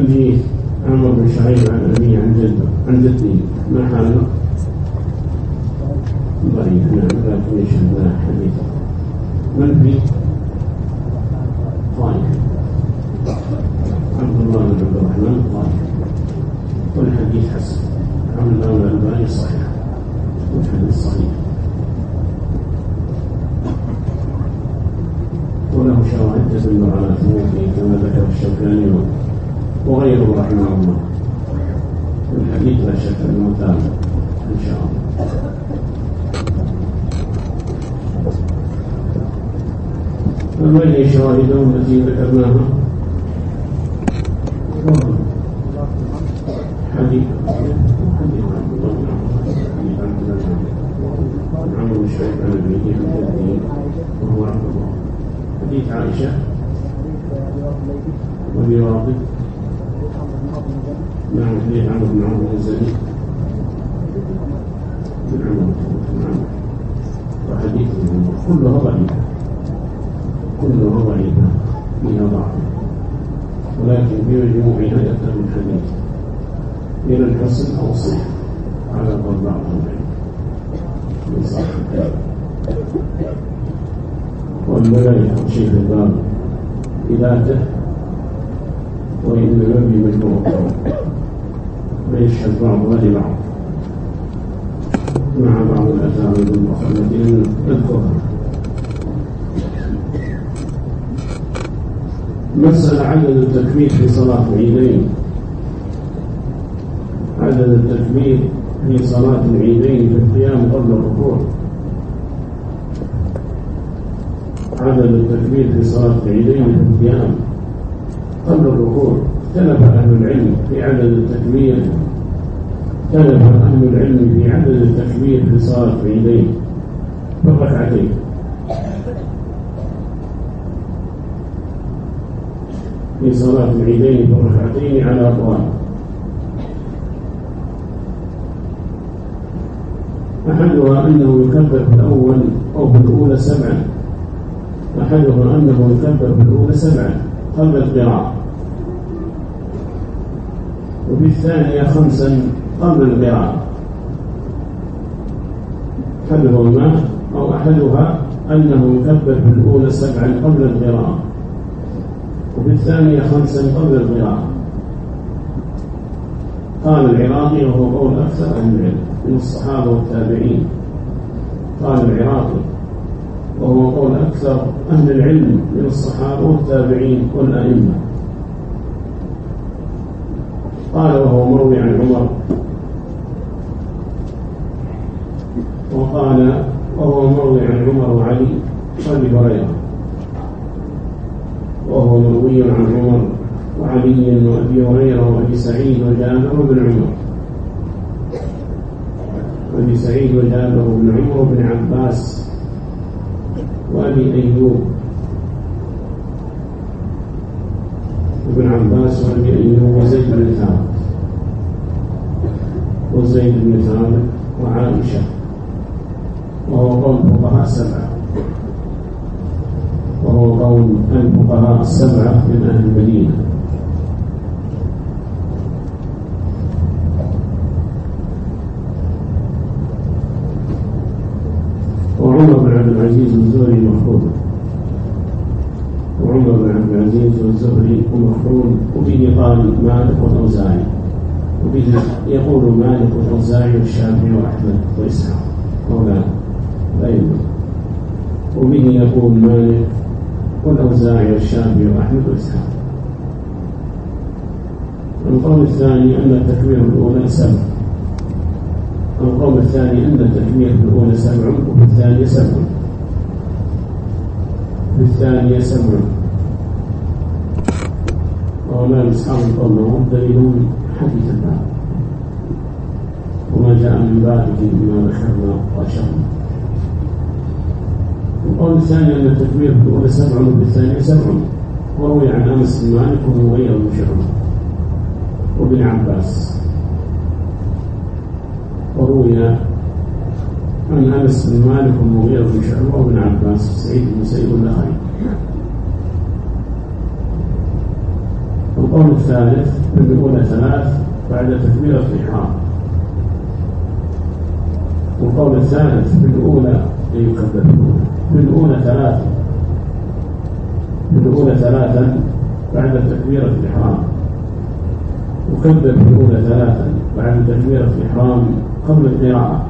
حديث عمرو بن شعيب عن أبيه عن جده ما حاله؟ ضعيف. نعم لكن يشهد حديثه. من فيه؟ طائف عبد الله بن عبد الرحمن طائف، والحديث حسن. عبد الله بن الألباني صحيح والحديث صحيح، وله شواهد تدل على ثبوته كما ذكر الشوكاني وغيره رحمه الله. الحديث لا شك أنه تابع إن شاء الله. فما شواهدهم التي ذكرناها؟ حديث عمرو بن شعيب عن أبيه عن جده وهو عبد الله. حديث عائشة وابي واقد. نعم حديث عمرو بن عمرو بن الزبير بن عمرو وحديث كلها ضعيفة فيها ضعف، ولكن بمجموعها يتم الحديث إلى الحسن أو الصحيح على قول بعض العلماء من صحيح. والملائكة يحط شيء في الباب إذاته، وإن النبي مجموع ويشهد بعضها لبعض مع بعض الأثار التي نذكرها. مسألة عدد التكبير في صلاة العيدين. عدد التكبير في صلاة العيدين في القيام قبل الركوع. عدد التكبير في صلاة العيدين في القيام قبل الركوع. اختلف أهل العلم في عدد التكبير في صلاة العيدين في الركعتين. في صلاة العيدين في الركعتين على أقوال. أحدها أنه يكبر في الأول أو في الأولى 7، أحدها أنه يكبر في الأولى 7 قبل القراءة، وفي الثانية 5 قبل القراءة. أحدها أنه يكبر في الأولى 7 قبل القراءة، وفي الثانية 5 قبل القراءة. قال العراقي وهو قول أكثر أهل العلم من الصحابة والتابعين. قال العراقي وهو قول أكثر أهل العلم من الصحابة والتابعين والأئمة. قال وهو مروي عن عمر، وقال وهو مروي عن عمر وعلي وأبي هريرة، وهو مروي عن عمر وعلي وأبي هريرة وأبي سعيد وجابر بن عمر وابن عباس وأبي أيوب وزيد بن ثابت وعائشة، وهو قول الفقهاء السبعة من أهل المدينة. وعمر بن عبد العزيز والزهري ومخرون، وبه قال مالك والأوزاعي، وبه يقول مالك والأوزاعي والشافعي وأحمد وإسحاق قولان لا يمكن، وبه يقول مالك والأوزاعي والشافعي وأحمد وإسحاق. القول الثاني أن التكبير الأولى 7، القول الثاني أن التكبير الأولى 7 وفي الثانية 7. ولا أصحاب القول لهم دليل حديث الباب وما جاء من بابه مما ذكرنا وأشرنا. القول الثاني أن التكبير الأولى 7 وفي الثانية 7، وروي عن أنس بن مالك ومغير بن شعبة وابن عباس، وروي عن أنس بن مالك ومغير بن شعبة وابن عباس وسعيد بن سعيد النخعي. والقول الثالث في الأولى 3 بعد تكبيرة الإحرام. والقول الثالث في الأولى يكبر في الأولى 3 في الأولى 3 بعد تكبيرة الإحرام، يكبر في الأولى 3 بعد تكبيرة الإحرام قبل القراءة،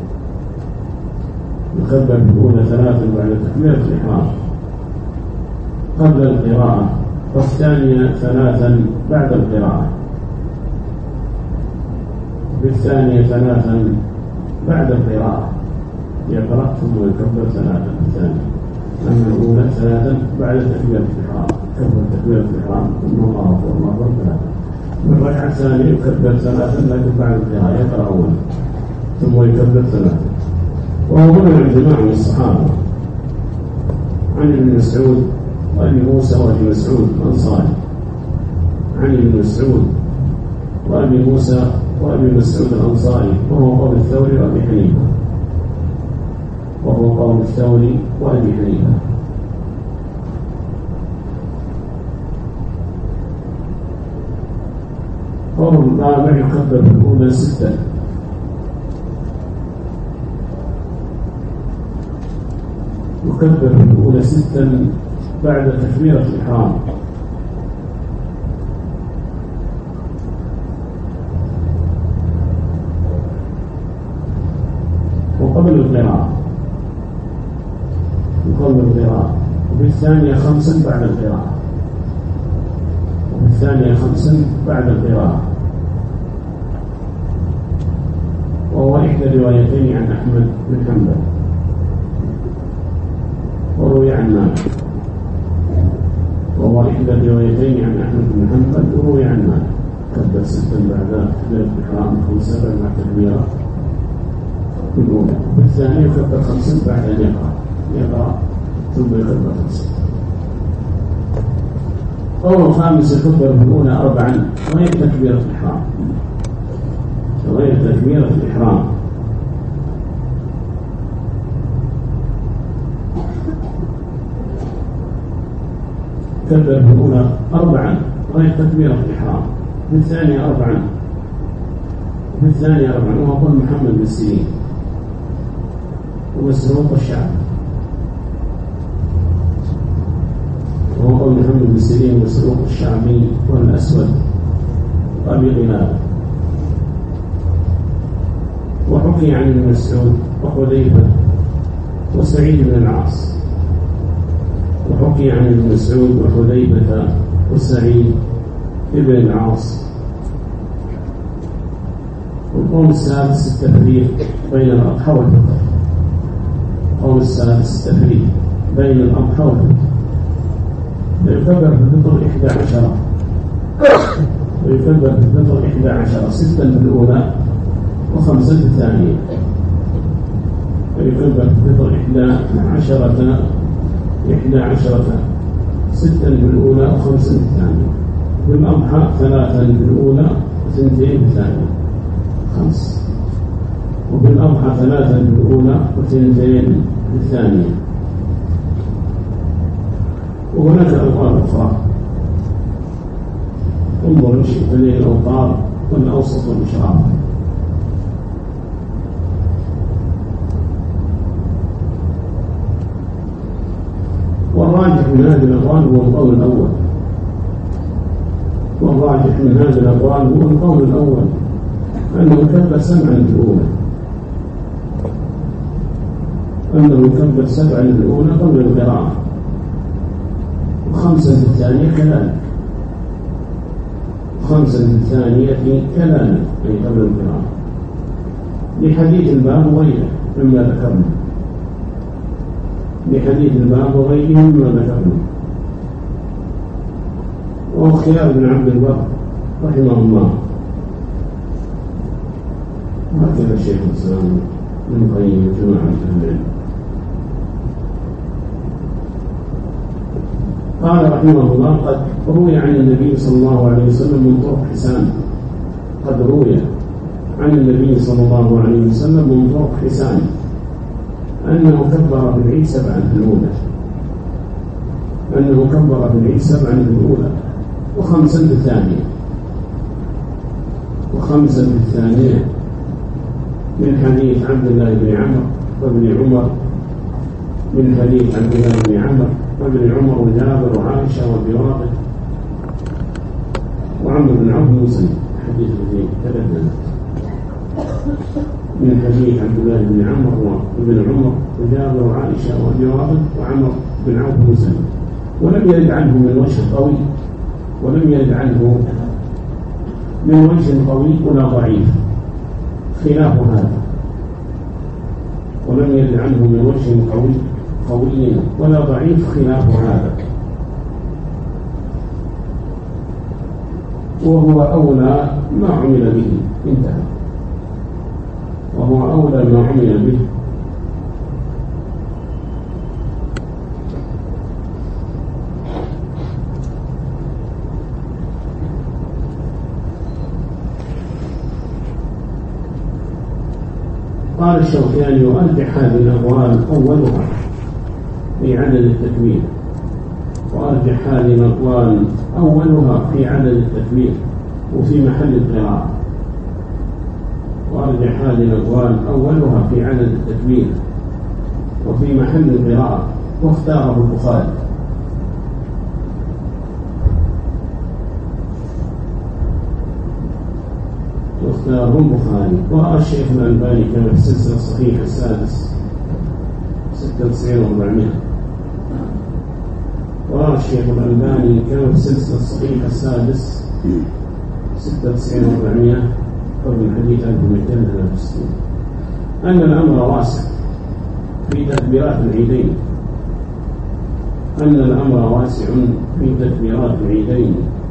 يكبر في الأولى 3 بعد تكبيرة الإحرام قبل القراءة، والثانية 3 بعد القراءة، بالثانية 3 بعد القراءة يقرأ ثم يكبر 3 الثانية. أما الأولى 3 بعد تكبيرة الإحرام، يكبر تكبيرة الإحرام ثم الله أكبر الله أكبر 3. والركعة الثانية يكبر 3 لكن بعد القراءة يقرأ أولا ثم يكبر 3. وهو منع الجماعة من الصحابة عن ابن مسعود وأبي موسى وأبي مسعود الأنصاري، عن ابن مسعود وأبي موسى وأبي مسعود الأنصاري، وهو قول الثوري وأبي حنيفة، وهو قول الثوري وأبي حنيفة. قول الرابع يكبر في الأولى 6 يكبر في الأولى 6 بعد تكبيرة الإحرام، وقبل القراءة وقبل القراءة، وبالثانية 5 بعد القراءة، وبالثانية 5 بعد القراءة. وهو إحدى روايتين عن أحمد بن حنبل وروي عن مالك، وهو إحدى روايتين عن أحمد بن حنبل وروي عن مالك. كبر 6 بعد تكبيرة الإحرام، 5 بعد التكبيرة الأولى، والثانية يكبر 5 بعد أن يقرأ ثم يكبر 5. قول الخامس يكبر في الأولى 4 غير تكبيرة الإحرام، غير تكبيرة الإحرام. كبر في الأولى 4 غير تكبيرة الإحرام، في الثانية 4 وفي الثانية 4، وهو قول محمد بن سيرين ومسروق الشعبي، وهو قول محمد بن سيرين ومسروق الشعبي والأسود وأبي قلابة. وحكي عن ابن مسعود وحذيفة وسعيد بن العاص، وحكي عن ابن مسعود وحذيفة وسعيد بن العاص. والقول السادس التفريق بين الأضحى والفطر، القول السادس التفريق بين الأضحى والفطر. ويكبر في الفطر 11 ويكبر في الفطر 11 6 في الأولى و5 في الثانية، ويكبر في الفطر 11 6 في الأولى و5 في الثانية. والأضحى 3 في الأولى و2 في الثانية 5. وبالأضحى 3 في الأولى و2 في الثانية. وهناك أوقات أخرى، انظر إن شئت للأوقات والأوسط والإشراف. والراجح من هذه الأقوال هو القول الأول، والراجح من هذه الأقوال هو القول الأول، أنه كبر 7 الأولى، أنه كبر 7 الأولى قبل القراءة، و5 في الثانية كذلك، و5 في الثانية كذلك أي قبل القراءة، لحديث الباب وغيره مما ذكرنا، لحديث الباب وغيره مما ذكرنا. وهو خيار بن عبد البر رحمه الله، وهكذا الشيخ الإسلام ابن القيم وجماعة أهل العلم. قال رحمه الله: قد روي عن النبي صلى الله عليه وسلم من طرق حسان، قد روي عن النبي صلى الله عليه وسلم من طرق حسان أنه كبر في العيد 7 في الأولى، أنه كبر في العيد 7 في الأولى، وخمسا بالثانية، وخمسا بالثانية من حديث عبد الله بن عمرو وابن عمر، من حديث عبد الله بن عمرو وابن عمر وجابر وعائشة وابي وعمرو بن عوف مسلم، حديث الذي تبدل من حديث عبد الله بن عمرو وابن عمر وجابر وعائشة وابي وعمرو بن عوف مسلم، ولم يرد عنه من وجه قوي، ولم يرد عنه من وجه قوي ولا ضعيف خلاف هذا، ولم يرد عنه من وجه قوي ولا ضعيف خلاف هذا، وهو أولى ما عمل به، انتهى، وهو أولى ما عمل به. قال الشوكاني: وأرجح هذه الأقوال أولها في عدد التكبير، وأرجح هذه الأقوال أولها في عدد التكبير وفي محل القراءة، وأرجح هذه الأقوال أولها في عدد التكبير وفي محل القراءة، واختاره البخاري. واختاره البخاري، ورأى الشيخ الألباني كما في السلسلة الصحيحة السادس 96 و400، ورأى الشيخ الألباني كما في السلسلة الصحيحة السادس 96 و400 من حديث 1263 أن الأمر واسع في تكبيرات العيدين، أن الأمر واسع في تكبيرات العيدين،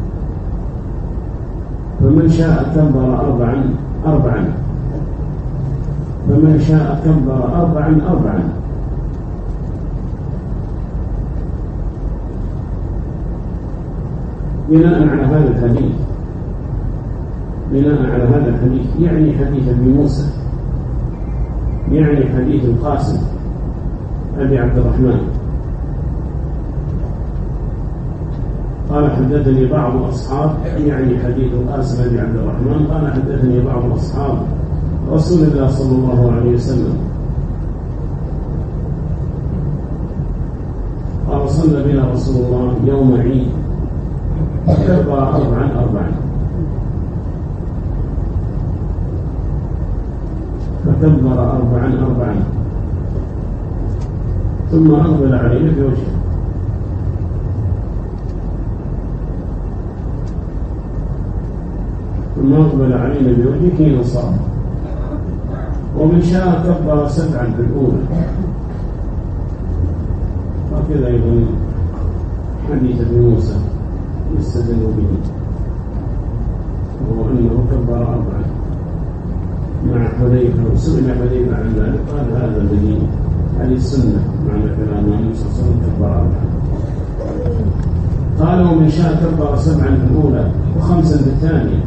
فمن شاء كبر أربعا، فمن شاء كبر أربعا، بناء على هذا الحديث، بناء على هذا الحديث، يعني حديث ابي موسى، يعني حديث القاسم أبي عبد الرحمن قال: حدثني بعض أصحاب، يعني حديث القاسم أبي عبد الرحمن قال: حدثني بعض أصحاب رسول الله صلى الله عليه وسلم قال: صلى بنا رسول الله يوم عيد فكبر أربعا، فكبر أربعا ثم أقبل علينا بوجهه، ثم أقبل علينا بوجهه حين صار، ومن شاء كبر 7 في الأولى. وكذا أيضا حديث ابن موسى يستدل به، وهو أنه كبر 4 مع حذيفة، وسئل حذيفة عن ذلك قال: هذا الذي عليه السنة، معنى كلام النبي صلى الله عليه وسلم كبر 4. قال: ومن شاء كبر 7 في الأولى و5 في الثانية،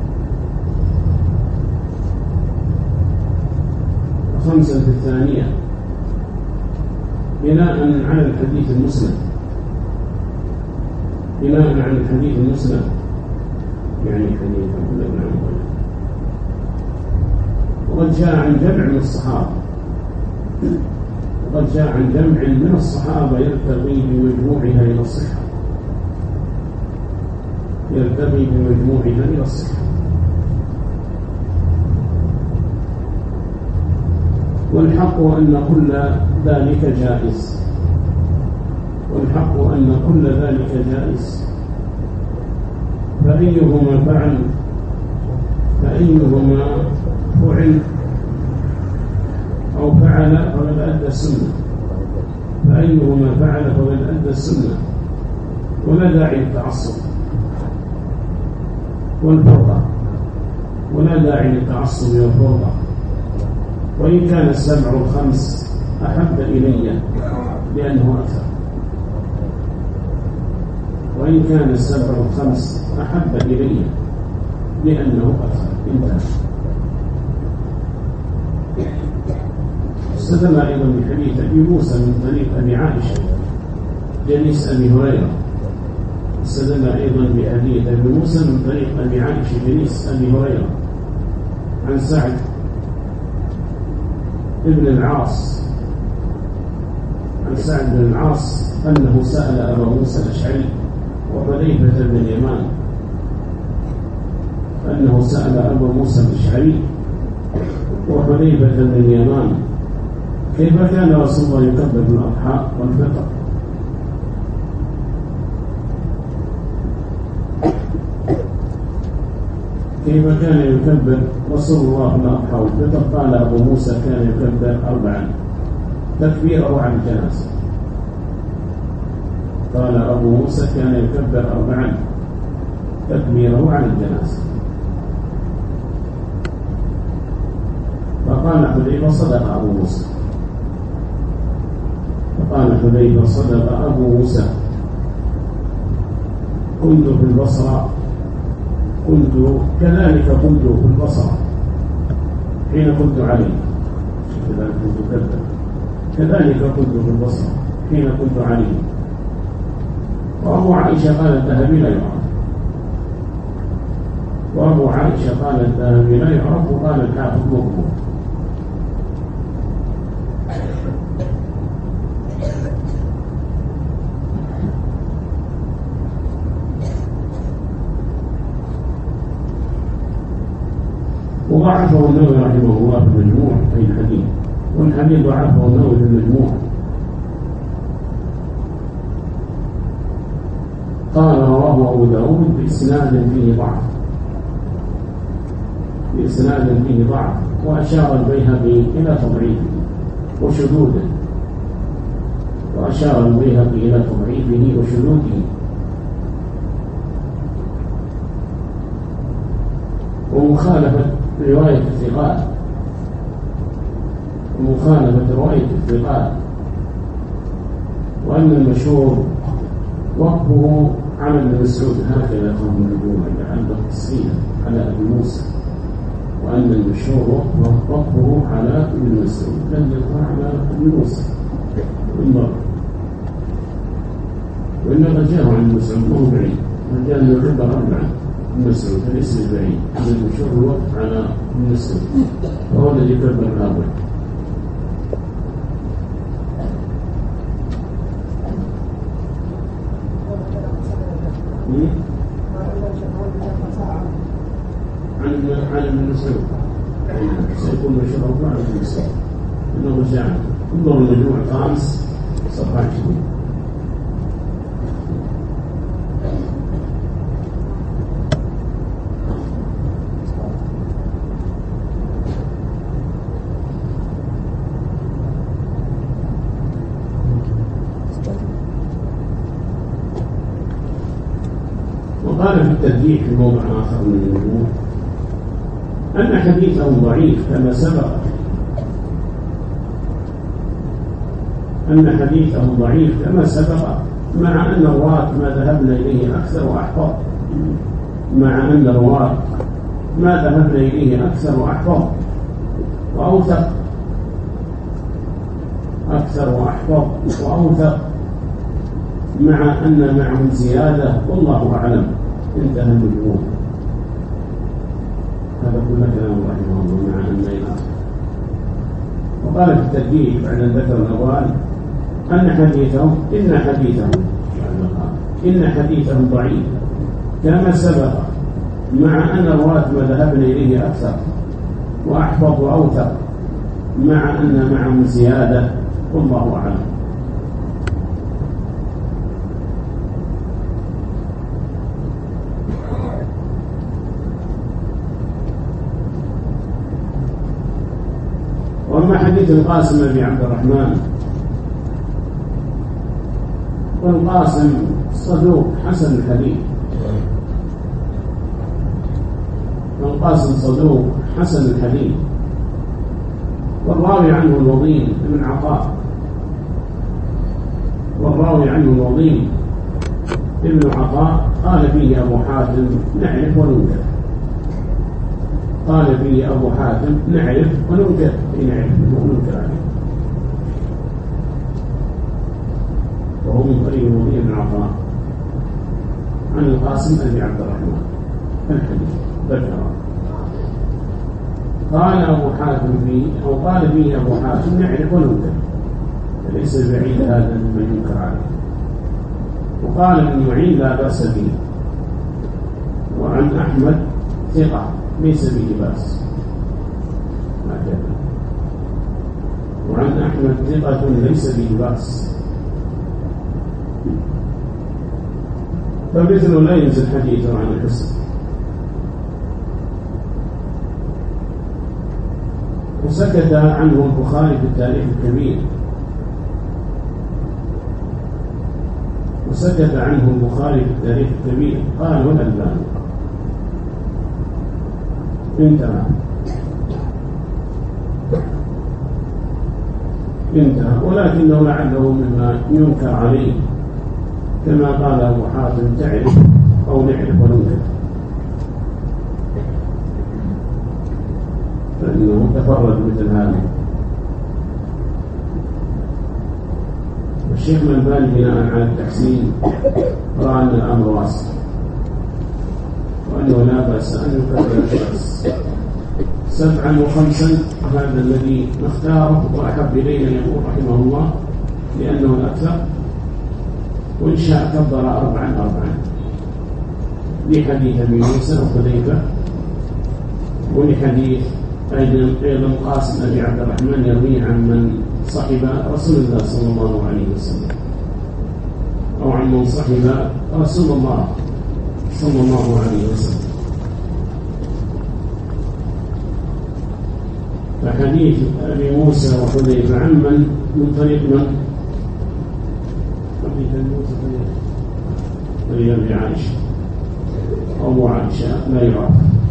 و5 في الثانية، بناء على الحديث المسند، بناء على الحديث المسند، يعني حديث عبد الله بن عمرو. وقد جاء عن جمع من الصحابة، وقد جاء عن جمع من الصحابة يرتقي بمجموعها إلى الصحة، يرتقي بمجموعها إلى الصحة. والحق أن كل ذلك جائز، والحق أن كل ذلك جائز، فأيهما فعل أو فعل فقد أدى السنة، فأيهما فعل فقد أدى السنة، ولا داعي للتعصب والفرقة، ولا داعي للتعصب والفرقة. وإن كان السبع الخمس أحب إلي لأنه أكثر، وإن كان السبع الخمس أحب إلي لأنه أكثر، انتهى. استدل أيضا بحديث أبي موسى من طريق أبي عائشة جليس أبي هريرة استدل أيضا بحديث ابن موسى من طريق أبي عائشة بن أبي هريرة عن سعد بن العاص عن سعد بن العاص أنه سأل أبا موسى الأشعري وحذيفة بن اليمان أنه سأل أبا موسى الأشعري وحذيفة بن اليمان كيف كان رسول الله يكبر الأضحى والفطر؟ كيف كان يكبر رسول الله الأضحى والفطر؟ قال أبو موسى كان يكبر 4 تكبيره عن الجنازة. قال أبو موسى كان يكبر 4 تكبيره عن الجنازة. فقال حذيفة صدق أبو موسى. فقال حذيفة صدق أبو موسى. كنت في البصرة كذلك كنت في البصرة حين كنت علي كذلك كنت في البصرة حين كنت علي. وأبو عائشة قال الذهبي لا يعرف. وأبو عائشة قال الذهبي لا يعرف وقال الحافظ مقبول. وضعفه النووي رحمه الله في المجموع في الحديث، والحديث ضعفه النووي في المجموع. قال رواه أبو داود بإسناد فيه ضعف وأشار البيهقي إلى تضعيفه وشذوذه ومخالفة رواية الثقات وأن المشهور وقفه على ابن مسعود. هكذا يقول النجوم عند التصحيح على ابي موسى، وأن المشهور وقفه على ابن مسعود لم يقع على ابن موسى وإنما جاءه عن مسعود وهو بعيد، وجاء أن يعبر 4 ابن مسعود فليس بعيد. أن المشهور الوقف على ابن مسعود وهو الذي كبر الأول. عن ابن مسعود سيكون مشهور عن ابن مسعود انه جاء انظر المجموع 5 صفحه 20. وقال في الترجيح في موضع آخر من المجموع أن حديثه ضعيف كما سبق مع أن الرواة ما ذهبنا إليه أكثر وأحفظ وأوثق مع أن معهم زيادة والله أعلم. انتهى المجموع. هذا كل كلام رحمه الله مع أن إلى. وقال في الترجيح بعد أن ذكر الأقوال إن حديثه ضعيف كما سبق مع أن الرواة ما ذهبنا إليه أكثر وأحفظ وأوثق مع أن معهم زيادة والله أعلم. وأما حديث القاسم بن عبد الرحمن والقاسم صدوق حسن الحديث والراوي عنه الوضيع بن عطاء قال فيه أبو حاتم نعرف وننكر عليه وهو من طريق الوضيع بن عطاء. عن القاسم بن عبد الرحمن الحديث ذكره. قال أبو حاتم فيه أو قال فيه أبو حاتم نعرف وننكر، فليس بعيد هذا ممن ينكر عليه. وقال ابن معين لا بأس به. وعن أحمد ثقة ليس به بأس هكذا. وعن أحمد ثقة ليس به بأس. فمثله لا ينزل حديثه عن الحسن. وسكت عنه البخاري في التاريخ الكبير، وسكت عنه البخاري في التاريخ الكبير. قال والألباني انتهى ولكنه لعله مما ينكر عليه، كما قال أبو حاتم تعرف أو نعرف وننكر، فإنه تفرد مثل هذا. والشيخ الألباني بناء على التحسين رأى أن الأمر واسع، وأنه لا بأس أن يكبر الشخص 7 و5، هذا الذي نختاره وأحب إلينا يقول رحمه الله لأنه الأكثر. وإن شاء كبر 4 لحديث أبي موسى وحذيفة، ولحديث أيضا قاسم أبي عبد الرحمن يروي عن من صحب رسول الله صلى الله عليه وسلم، أو عن من صحب رسول الله صلى الله عليه وسلم. فحديث أبي موسى وحذيفة عن من طريق من؟ حديث أبي موسى طريق أبي عائشة أو عائشة لا يعرف.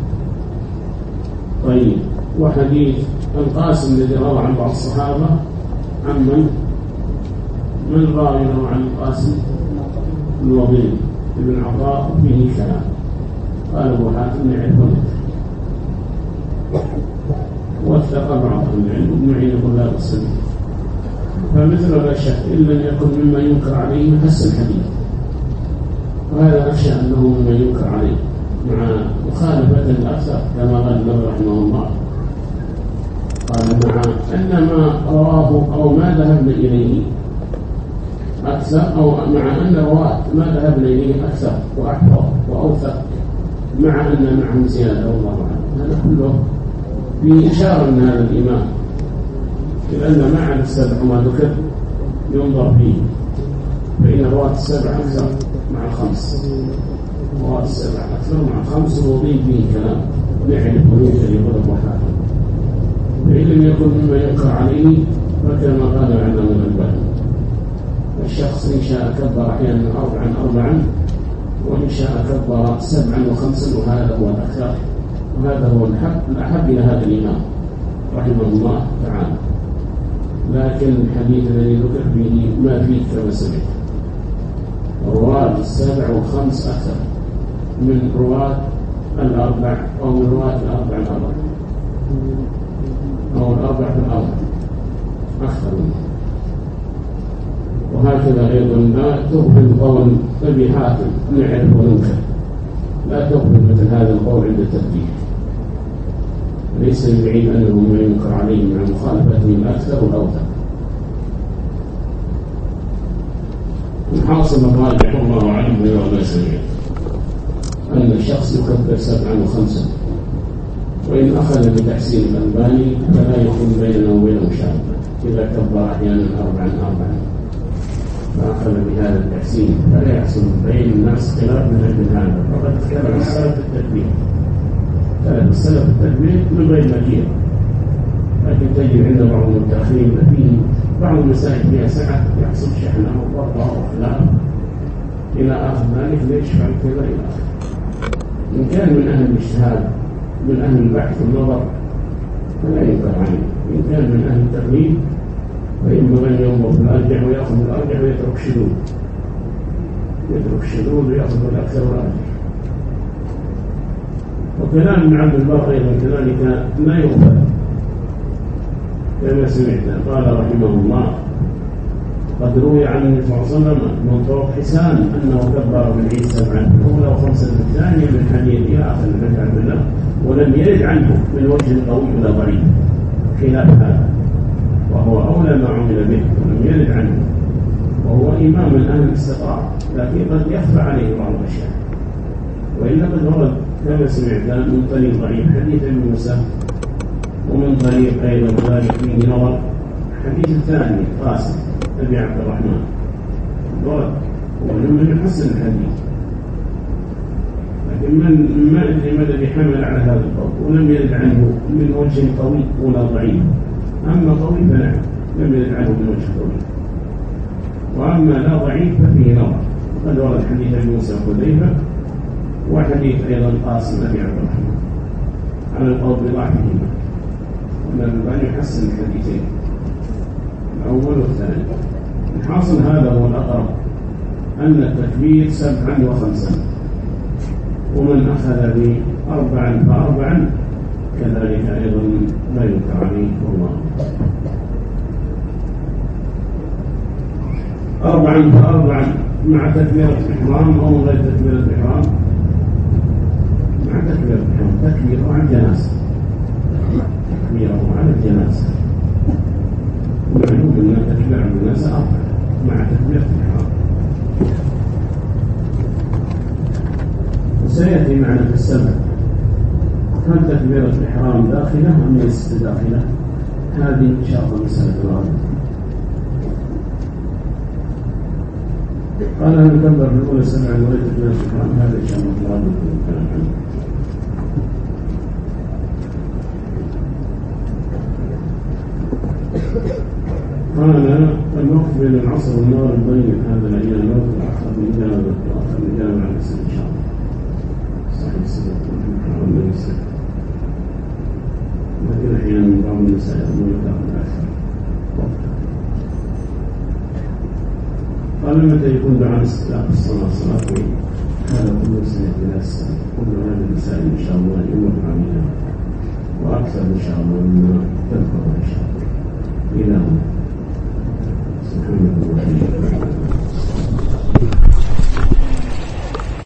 طيب، وحديث القاسم الذي روى عن بعض الصحابة عن من راوي عن القاسم؟ الوضيع ابن عطاء به كلام. قال أبو حاتم نعرف واتقى بعض العلم ابن معين يقول لا بأس به. فمثل لا شك إن لم يكن مما ينكر عليه حسن الحديث، وهذا أخشى أنه مما ينكر عليه مع مخالفة الأكثر كما قال النبي رحمه الله. قال مع أن ما رواه أو ما ذهبنا إليه أكثر، أو مع أن رواة ما ذهبنا إليه أكثر وأحفظ وأوثق، مع أن معهم زيادة والله أعلم. هذا كله في إشارة من هذا الإمام، لأن ما عدا 7 وما ذكر ينظر فيه، فإن رواة 7 أكثر مع 5، رواة 7 أكثر مع 5 وضيف فيه كلام نعرف وننكر يقول أبو حاتم. فإن لم يكن مما ينكر عليه فكما قال عنا من الباب، الشخص إن شاء كبر أحيانا 4 وإن شاء كبر 7 و5، وهذا هو الأكثر، وهذا هو الأحب إلى هذا الإمام رحمه الله تعالى. لكن الحديث الذي ذكر فيه ما فيه كما سمعت، رواة 7 و5 أكثر من رواة 4 أو من رواة 4 أو 4 أكثر منه. وهكذا أيضا لا تغفل قول أبي حاتم نعرف وننكر، لا تغفل مثل هذا القول عند الترجيح، ليس بعيد أنه ما ينكر عليه مع مخالفته الأكثر والأوثق. الحاصل الراجح والله أعلم وما سمعت أن الشخص يكبر 7 و5، وإن أخذ بتحسين الألباني فلا يكون بينه وبينه شابه إذا كبر أحيانا 4 فأخذ بهذا التحسين فلا يحصل بين الناس خلاف من أجل هذا. فقد تكلم السلف التكبير، السلف التكبير من غير مجيء، لكن تجد عند بعض المتأخرين فيه بعض المسائل فيها سعة يحصل شحنة وضربة وخلاف إلى آخر ذلك، ليش فعل كذا إلى آخر. إن كان من أهل الاجتهاد من أهل البحث والنظر فلا ينكر عليه، إن كان من أهل التقليد فإما أن ينظر في الأرجح ويأخذ الأرجح ويترك الشذوذ ويأخذ الأكثر والأرجح. وكلام ابن عبد البر أيضا كذلك لا يقبل كما سمعت. قال رحمه الله قد روي عن النبي صلى الله عليه وسلم من طرق حسان أنه كبر بالعيد 7 الأولى و5 الثانية من حديث آخر من عبد الله، ولم يرد عنه من وجه قوي ولا ضعيف خلاف هذا، وهو أولى ما عمل به ولم يرد عنه، وهو إمام من أهل الاستقرار، لكن قد يخفى عليه بعض الأشياء. وإلا قد ورد كما سمعت من طريق ضعيف حديث ابن موسى، ومن طريق أيضا ذلك فيه نظر حديث الثاني قاسم أبي عبد الرحمن ورد ومن حسن الحديث، لكن ما أدري ما الذي حمل على هذا القول، ولم يرد عنه من وجه قوي ولا ضعيف. أما قوي فنعم لم يرد عنه من وجه قوي، وأما لا ضعيف ففيه نظر. قد ورد حديث ابن موسى وحذيفة وحديث أيضا قاسم أبي عبد الرحمن على القول بضعفهما، ومن يحسن الحديثين الأول والثاني. الحاصل هذا هو الأقرب، أن التكبير 7 و5، ومن أخذ ب4 ف4 كذلك أيضا لا ينكر عليه والله. 4 ف4 مع تكبيرة الإحرام أو غير تكبيرة الإحرام؟ مع تكبيرة الإحرام، تكبيره على الجنازة، تكبيره على الجنازة، ومعلوم أن تكبير الجنازة أفضل مع تكبيرة الإحرام. وسيأتي معنا في السبع هل تكبيرة الإحرام داخلة أم ليست داخلة؟ هذه إن شاء الله مسألة الغالب. قال هل نكبر في الأولى 7 وليس تكبيرة الإحرام؟ هذا إن شاء الله الغالب الكلام عنه. قال الوقت بين العصر والنار الضيق هذا الأيام الوقت الآخر من جانب الآخر من جانب على الإسلام إن شاء الله. صحيح السنة والحرام النساء، لكن أحيانا بعض النساء يأمون يتأخذ أكثر. قال متى يكون دعاء استئلاف الصلاة صلاة هذا كله سيأتي إلى السنة، كل هذا المسائل إن شاء الله يمر عليها وأكثر إن شاء الله مما تذكر إن شاء الله.